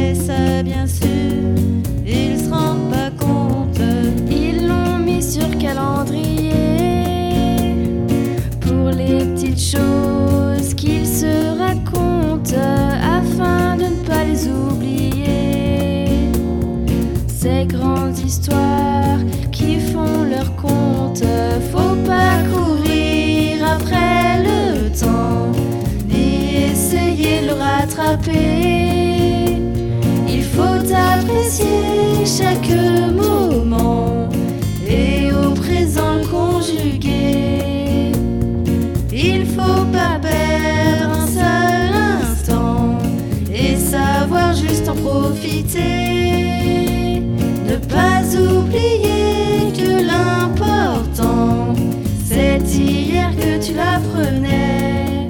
Mais ça, bien sûr, ils se rendent pas compte. Ils l'ont mis sur calendrier pour les petites choses qu'ils se racontent afin de ne pas les oublier. Ces grandes histoires qui font leur compte, faut pas courir après le temps ni essayer de le rattraper. Il faut apprécier chaque moment et au présent le conjuguer. Il faut pas perdre un seul instant et savoir juste en profiter. Ne pas oublier que l'important, c'est hier que tu l'apprenais.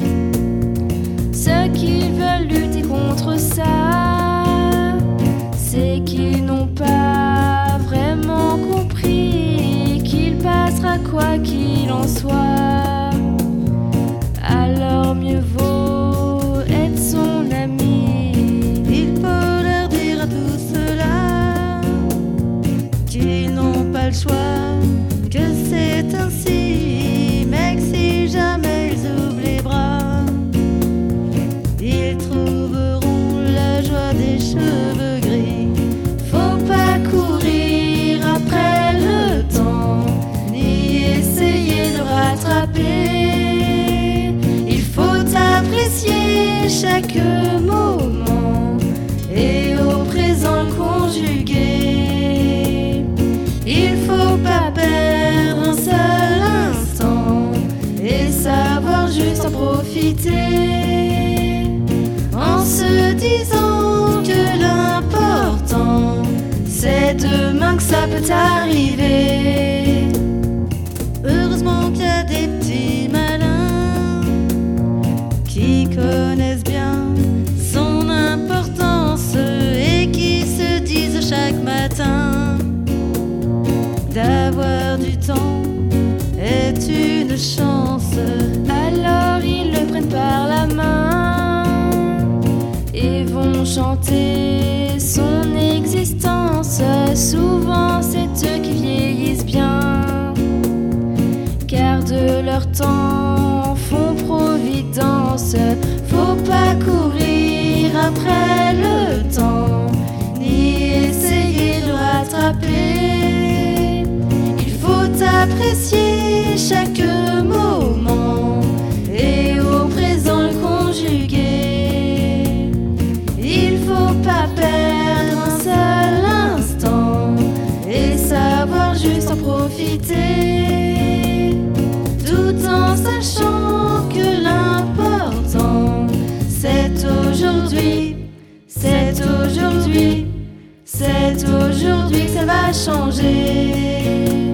Ceux qui veulent lutter contre ça, c'est qu'ils n'ont pas vraiment compris qu'il passera quoi qu'il en soit. Alors mieux vaut être son ami. Il faut leur dire à tout cela qu'ils n'ont pas le choix, que c'est ainsi, mais que si jamais ils ouvrent les bras, ils trouveront la joie des cheveux gris. Faut pas courir après le temps ni essayer de rattraper. Il faut apprécier chaque moment et au présent le conjuguer. Il faut pas perdre un seul instant et savoir juste en profiter, en se disant que l'important, c'est demain que ça peut arriver. Heureusement qu'il y a des petits malins qui connaissent bien son importance et qui se disent chaque matin d'avoir du temps est une chance. Alors ils le prennent par la main et vont chanter son existence. Souvent c'est eux qui vieillissent bien, car de leur temps font providence. Faut pas courir après le temps ni essayer de le rattraper. Il faut apprécier chaque moment et au présent le conjuguer. Il faut pas perdre un seul instant et savoir juste en profiter, tout en sachant que l'important, c'est aujourd'hui, c'est aujourd'hui, c'est aujourd'hui que ça va changer.